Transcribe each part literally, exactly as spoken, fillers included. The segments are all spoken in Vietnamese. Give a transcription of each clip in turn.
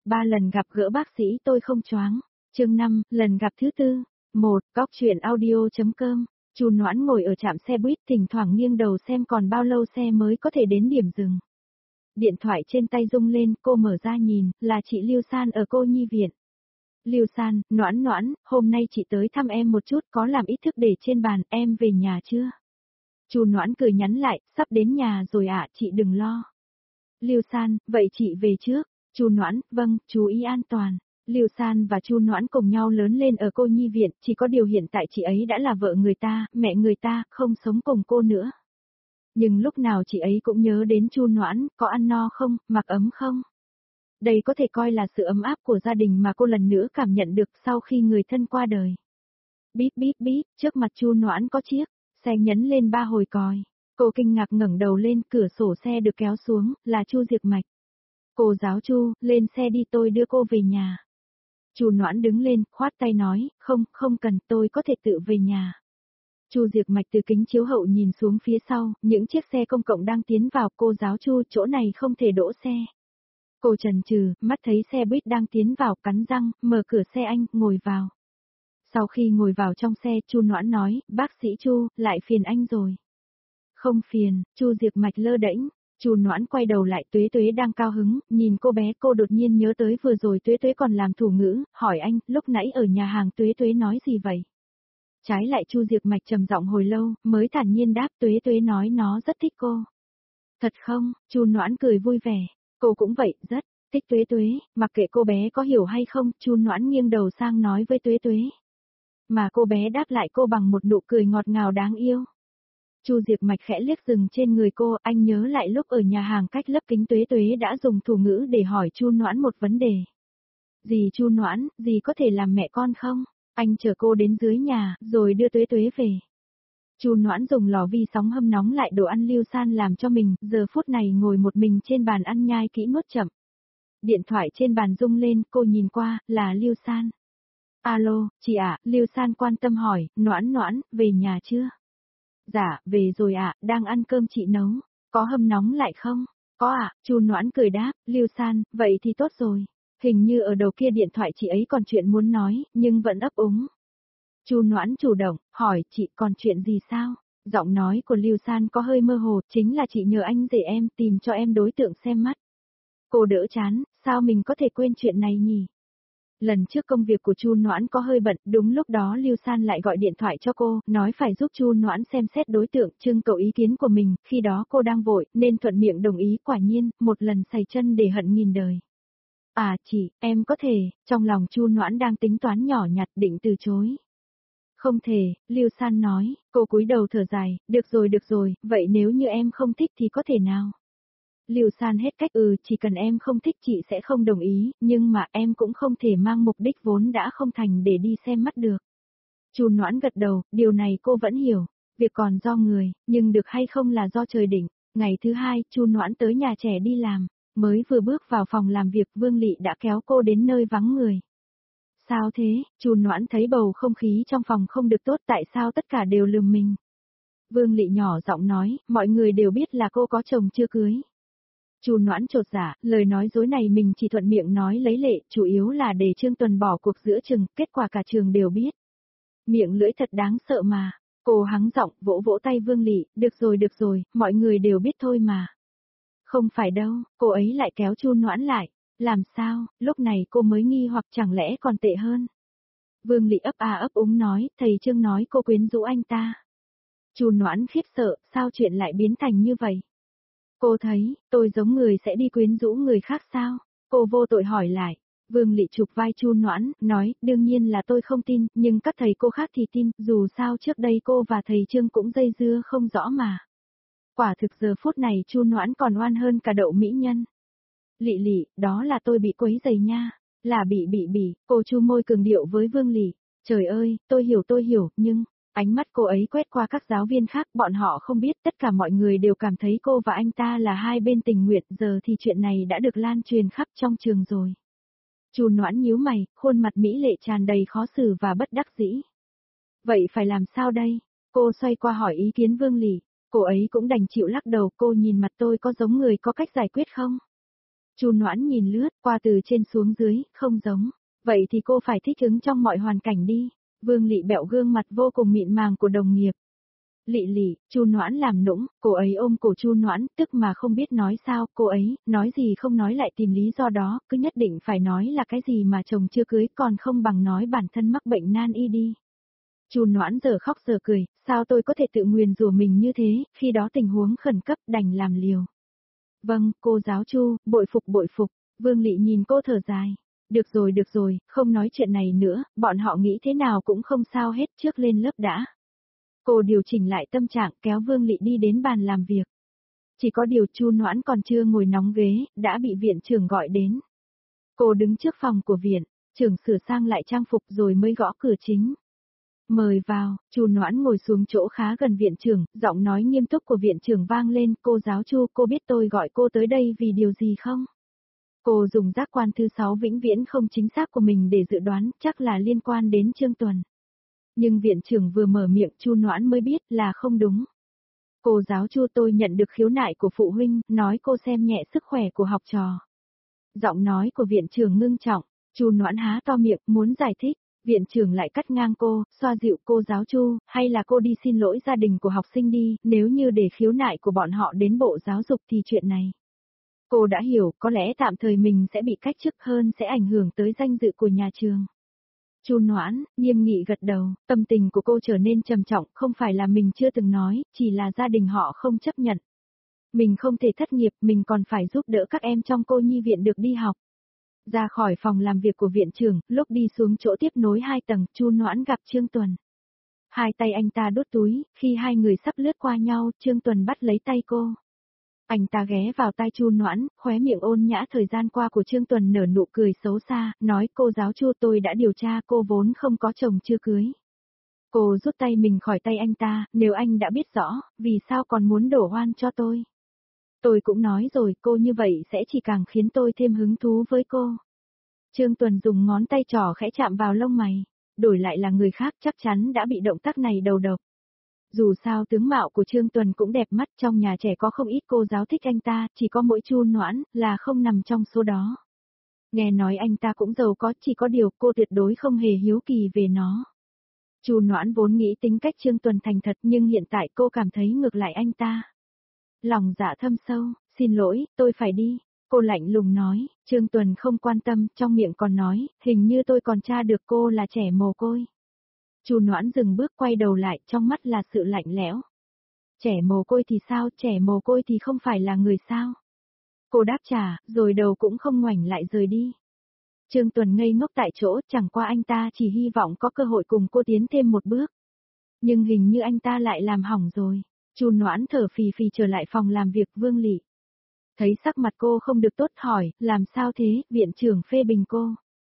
Ba lần gặp gỡ bác sĩ tôi không choáng. Chương năm, lần gặp thứ tư. Một, Cóc truyện audio.com. Chu Noãn ngồi ở trạm xe buýt thỉnh thoảng nghiêng đầu xem còn bao lâu xe mới có thể đến điểm dừng. Điện thoại trên tay rung lên, cô mở ra nhìn, là chị Lưu San ở cô nhi viện. Lưu San, Noãn Noãn, hôm nay chị tới thăm em một chút, có làm ít thức để trên bàn, em về nhà chưa? Chu Noãn cười nhắn lại, sắp đến nhà rồi ạ, chị đừng lo. Lưu San, vậy chị về trước. Chu Noãn, vâng, chú ý an toàn. Lưu San và Chu Noãn cùng nhau lớn lên ở cô nhi viện, chỉ có điều hiện tại chị ấy đã là vợ người ta, mẹ người ta, không sống cùng cô nữa. Nhưng lúc nào chị ấy cũng nhớ đến Chu Noãn, có ăn no không, mặc ấm không? Đây có thể coi là sự ấm áp của gia đình mà cô lần nữa cảm nhận được sau khi người thân qua đời. Bíp bíp bíp, trước mặt Chu Noãn có chiếc xe nhấn lên ba hồi còi. Cô kinh ngạc ngẩng đầu lên, cửa sổ xe được kéo xuống, là Chu Diệp Mạch. Cô giáo Chu, lên xe đi, tôi đưa cô về nhà. Chu Noãn đứng lên, khoát tay nói, không, không cần, tôi có thể tự về nhà. Chu Diệp Mạch từ kính chiếu hậu nhìn xuống phía sau, những chiếc xe công cộng đang tiến vào. Cô giáo Chu, chỗ này không thể đỗ xe. Cô chần chừ, mắt thấy xe buýt đang tiến vào, cắn răng, mở cửa xe anh, ngồi vào. Sau khi ngồi vào trong xe, Chu Noãn nói, bác sĩ Chu, lại phiền anh rồi. Không phiền, Chu Diệp Mạch lơ đễnh. Chu Noãn quay đầu lại, Tuế Tuế đang cao hứng, nhìn cô bé, cô đột nhiên nhớ tới vừa rồi Tuế Tuế còn làm thủ ngữ, hỏi anh, lúc nãy ở nhà hàng Tuế Tuế nói gì vậy? Trái lại Chu Diệp Mạch trầm giọng hồi lâu, mới thản nhiên đáp, Tuế Tuế nói nó rất thích cô. Thật không? Chu Noãn cười vui vẻ, cô cũng vậy, rất thích Tuế Tuế, mặc kệ cô bé có hiểu hay không, Chu Noãn nghiêng đầu sang nói với Tuế Tuế. Mà cô bé đáp lại cô bằng một nụ cười ngọt ngào đáng yêu. Chu Diệp Mạch khẽ liếc dừng trên người cô, anh nhớ lại lúc ở nhà hàng cách lớp kính Tuế Tuế đã dùng thủ ngữ để hỏi Chu Noãn một vấn đề. Dì Chu Noãn, dì có thể làm mẹ con không? Anh chở cô đến dưới nhà, rồi đưa Tuế Tuế về. Chu Noãn dùng lò vi sóng hâm nóng lại đồ ăn Lưu San làm cho mình, giờ phút này ngồi một mình trên bàn ăn nhai kỹ nuốt chậm. Điện thoại trên bàn rung lên, cô nhìn qua, là Lưu San. Alo, chị ạ, Lưu San quan tâm hỏi, Noãn Noãn, về nhà chưa? Dạ, về rồi ạ, đang ăn cơm chị nấu. Có hâm nóng lại không? Có ạ, Chu Noãn cười đáp, Lưu San, vậy thì tốt rồi. Hình như ở đầu kia điện thoại chị ấy còn chuyện muốn nói, nhưng vẫn ấp úng. Chu Noãn chủ động, hỏi, chị còn chuyện gì sao? Giọng nói của Lưu San có hơi mơ hồ, chính là chị nhờ anh rể em tìm cho em đối tượng xem mắt. Cô đỡ chán, sao mình có thể quên chuyện này nhỉ? Lần trước công việc của Chu Noãn có hơi bận, đúng lúc đó Lưu San lại gọi điện thoại cho cô, nói phải giúp Chu Noãn xem xét đối tượng, trưng cầu ý kiến của mình, khi đó cô đang vội, nên thuận miệng đồng ý, quả nhiên, một lần sày chân để hận nghìn đời. À chị, em có thể, trong lòng Chu Noãn đang tính toán nhỏ nhặt định từ chối. Không thể, Lưu San nói, cô cúi đầu thở dài, được rồi được rồi, vậy nếu như em không thích thì có thể nào? Lưu San hết cách, ừ, chỉ cần em không thích chị sẽ không đồng ý, nhưng mà em cũng không thể mang mục đích vốn đã không thành để đi xem mắt được. Chu Noãn gật đầu, điều này cô vẫn hiểu, việc còn do người, nhưng được hay không là do trời định. Ngày thứ hai, Chu Noãn tới nhà trẻ đi làm, mới vừa bước vào phòng làm việc Vương Lị đã kéo cô đến nơi vắng người. Sao thế? Chu Noãn thấy bầu không khí trong phòng không được tốt, tại sao tất cả đều lườm mình? Vương Lị nhỏ giọng nói, mọi người đều biết là cô có chồng chưa cưới. Chu Noãn chột dạ, lời nói dối này mình chỉ thuận miệng nói lấy lệ, chủ yếu là để Trương Tuần bỏ cuộc giữa chừng, kết quả cả trường đều biết. Miệng lưỡi thật đáng sợ mà. Cô hắng giọng, vỗ vỗ tay Vương Lị, được rồi được rồi, mọi người đều biết thôi mà. Không phải đâu, cô ấy lại kéo Chu Noãn lại. Làm sao, lúc này cô mới nghi hoặc chẳng lẽ còn tệ hơn. Vương Lị ấp à ấp úng nói, thầy Trương nói cô quyến rũ anh ta. Chu Noãn khiếp sợ, sao chuyện lại biến thành như vậy? Cô thấy, tôi giống người sẽ đi quyến rũ người khác sao? Cô vô tội hỏi lại. Vương Lị chụp vai Chu Noãn, nói, đương nhiên là tôi không tin, nhưng các thầy cô khác thì tin, dù sao trước đây cô và thầy Trương cũng dây dưa không rõ mà. Quả thực giờ phút này Chu Noãn còn oan hơn cả đậu mỹ nhân. Lị Lị, đó là tôi bị quấy giày nha. Là bị bị bị, cô chu môi cường điệu với Vương Lị. Trời ơi, tôi hiểu tôi hiểu, nhưng... Ánh mắt cô ấy quét qua các giáo viên khác, bọn họ không biết, tất cả mọi người đều cảm thấy cô và anh ta là hai bên tình nguyện, giờ thì chuyện này đã được lan truyền khắp trong trường rồi. Chu Noãn nhíu mày, khuôn mặt mỹ lệ tràn đầy khó xử và bất đắc dĩ. Vậy phải làm sao đây? Cô xoay qua hỏi ý kiến Vương Lị, cô ấy cũng đành chịu lắc đầu, cô nhìn mặt tôi có giống người có cách giải quyết không? Chu Noãn nhìn lướt qua từ trên xuống dưới, không giống. Vậy thì cô phải thích ứng trong mọi hoàn cảnh đi. Vương Lị bẹo gương mặt vô cùng mịn màng của đồng nghiệp. Lị Lị, Chu Noãn làm nũng, cô ấy ôm cổ Chu Noãn, tức mà không biết nói sao, cô ấy, nói gì không nói lại tìm lý do đó, cứ nhất định phải nói là cái gì mà chồng chưa cưới còn không bằng nói bản thân mắc bệnh nan y đi. Chu Noãn giờ khóc giờ cười, sao tôi có thể tự nguyền rủa mình như thế, khi đó tình huống khẩn cấp đành làm liều. Vâng, cô giáo Chu, bội phục bội phục, Vương Lị nhìn cô thở dài. Được rồi được rồi, không nói chuyện này nữa, bọn họ nghĩ thế nào cũng không sao hết, trước lên lớp đã. Cô điều chỉnh lại tâm trạng kéo Vương Lị đi đến bàn làm việc. Chỉ có điều Chu Noãn còn chưa ngồi nóng ghế, đã bị viện trưởng gọi đến. Cô đứng trước phòng của viện, trưởng sửa sang lại trang phục rồi mới gõ cửa chính. Mời vào, Chu Noãn ngồi xuống chỗ khá gần viện trưởng, giọng nói nghiêm túc của viện trưởng vang lên, cô giáo Chu, cô biết tôi gọi cô tới đây vì điều gì không? Cô dùng giác quan thứ sáu vĩnh viễn không chính xác của mình để dự đoán, chắc là liên quan đến Trương Tuần. Nhưng viện trưởng vừa mở miệng Chu Noãn mới biết là không đúng. Cô giáo Chu, tôi nhận được khiếu nại của phụ huynh, nói cô xem nhẹ sức khỏe của học trò. Giọng nói của viện trưởng ngưng trọng, Chu Noãn há to miệng muốn giải thích, viện trưởng lại cắt ngang cô, xoa dịu cô giáo Chu, hay là cô đi xin lỗi gia đình của học sinh đi, nếu như để khiếu nại của bọn họ đến bộ giáo dục thì chuyện này. Cô đã hiểu, có lẽ tạm thời mình sẽ bị cách chức hơn sẽ ảnh hưởng tới danh dự của nhà trường. Chu Noãn, nghiêm nghị gật đầu, tâm tình của cô trở nên trầm trọng, không phải là mình chưa từng nói, chỉ là gia đình họ không chấp nhận. Mình không thể thất nghiệp, mình còn phải giúp đỡ các em trong cô nhi viện được đi học. Ra khỏi phòng làm việc của viện trưởng, lúc đi xuống chỗ tiếp nối hai tầng, Chu Noãn gặp Trương Tuần. Hai tay anh ta đút túi, khi hai người sắp lướt qua nhau, Trương Tuần bắt lấy tay cô. Anh ta ghé vào tai Chu Noãn, khóe miệng ôn nhã thời gian qua của Trương Tuần nở nụ cười xấu xa, nói cô giáo Chu tôi đã điều tra cô vốn không có chồng chưa cưới. Cô rút tay mình khỏi tay anh ta, nếu anh đã biết rõ, vì sao còn muốn đổ oan cho tôi? Tôi cũng nói rồi, cô như vậy sẽ chỉ càng khiến tôi thêm hứng thú với cô. Trương Tuần dùng ngón tay trỏ khẽ chạm vào lông mày, đổi lại là người khác chắc chắn đã bị động tác này đầu độc. Dù sao tướng mạo của Trương Tuần cũng đẹp mắt, trong nhà trẻ có không ít cô giáo thích anh ta, chỉ có mỗi Chu Noãn là không nằm trong số đó. Nghe nói anh ta cũng giàu có, chỉ có điều cô tuyệt đối không hề hiếu kỳ về nó. Chu Noãn vốn nghĩ tính cách Trương Tuần thành thật nhưng hiện tại cô cảm thấy ngược lại anh ta. Lòng dạ thâm sâu, xin lỗi, tôi phải đi. Cô lạnh lùng nói, Trương Tuần không quan tâm, trong miệng còn nói, hình như tôi còn tra được cô là trẻ mồ côi. Chu Noãn dừng bước quay đầu lại, trong mắt là sự lạnh lẽo. Trẻ mồ côi thì sao, trẻ mồ côi thì không phải là người sao? Cô đáp trả, rồi đầu cũng không ngoảnh lại rời đi. Trương Tuần ngây ngốc tại chỗ, chẳng qua anh ta chỉ hy vọng có cơ hội cùng cô tiến thêm một bước. Nhưng hình như anh ta lại làm hỏng rồi. Chu Noãn thở phì phì trở lại phòng làm việc Vương Lị. Thấy sắc mặt cô không được tốt hỏi, làm sao thế, viện trưởng phê bình cô.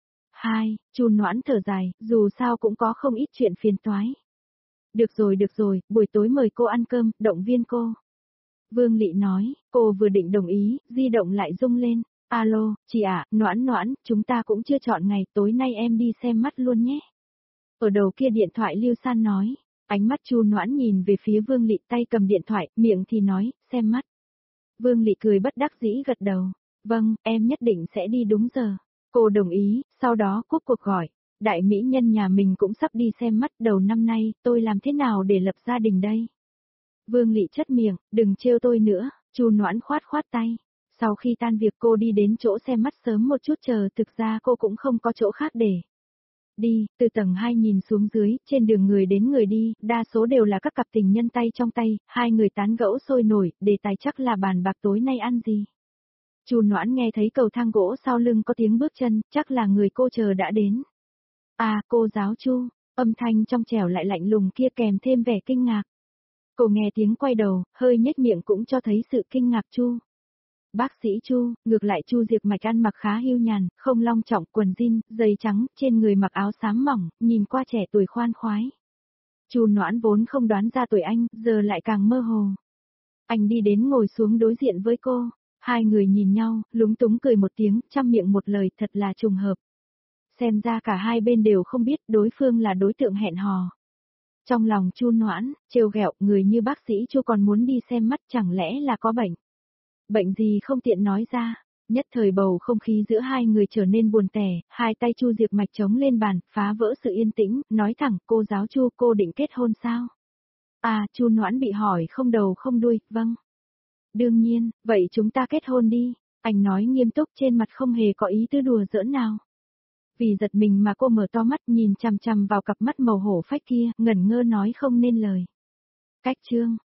Hai, Chu Noãn thở dài, dù sao cũng có không ít chuyện phiền toái. Được rồi được rồi, buổi tối mời cô ăn cơm, động viên cô. Vương Lị nói, cô vừa định đồng ý, di động lại rung lên. Alo, chị ạ, à, Noãn Noãn, chúng ta cũng chưa chọn ngày, tối nay em đi xem mắt luôn nhé. Ở đầu kia điện thoại Lưu San nói, ánh mắt Chu Noãn nhìn về phía Vương Lị, tay cầm điện thoại, miệng thì nói, xem mắt. Vương Lị cười bất đắc dĩ gật đầu, vâng, em nhất định sẽ đi đúng giờ. Cô đồng ý, sau đó cúp cuộc gọi. Đại mỹ nhân nhà mình cũng sắp đi xem mắt, đầu năm nay, tôi làm thế nào để lập gia đình đây? Vương Lị chất miệng, đừng trêu tôi nữa, Chu Noãn khoát khoát tay. Sau khi tan việc cô đi đến chỗ xem mắt sớm một chút chờ, thực ra cô cũng không có chỗ khác để đi. Từ tầng hai nhìn xuống dưới, trên đường người đến người đi, đa số đều là các cặp tình nhân tay trong tay, hai người tán gẫu sôi nổi, đề tài chắc là bàn bạc tối nay ăn gì. Chu Noãn nghe thấy cầu thang gỗ sau lưng có tiếng bước chân, chắc là người cô chờ đã đến. À, cô giáo Chu, âm thanh trong trẻo lại lạnh lùng kia kèm thêm vẻ kinh ngạc. Cô nghe tiếng quay đầu, hơi nhếch miệng cũng cho thấy sự kinh ngạc Chu. Bác sĩ Chu, ngược lại Chu Diệp Mạch ăn mặc khá hiu nhàn, không long trọng, quần jean, giày trắng, trên người mặc áo xám mỏng, nhìn qua trẻ tuổi khoan khoái. Chu Noãn vốn không đoán ra tuổi anh, giờ lại càng mơ hồ. Anh đi đến ngồi xuống đối diện với cô. Hai người nhìn nhau, lúng túng cười một tiếng, trăm miệng một lời, thật là trùng hợp. Xem ra cả hai bên đều không biết đối phương là đối tượng hẹn hò. Trong lòng Chu Noãn, trêu ghẹo, người như bác sĩ Chu còn muốn đi xem mắt, chẳng lẽ là có bệnh? Bệnh gì không tiện nói ra, Nhất thời bầu không khí giữa hai người trở nên buồn tẻ, hai tay Chu Diệp Mạch chống lên bàn, phá vỡ sự yên tĩnh, nói thẳng, cô giáo Chu, cô định kết hôn sao? À, Chu Noãn bị hỏi không đầu không đuôi, vâng. Đương nhiên, vậy chúng ta kết hôn đi, anh nói nghiêm túc trên mặt không hề có ý tứ đùa giỡn nào. Vì giật mình mà cô mở to mắt nhìn chằm chằm vào cặp mắt màu hổ phách kia, ngẩn ngơ nói không nên lời. Cách chương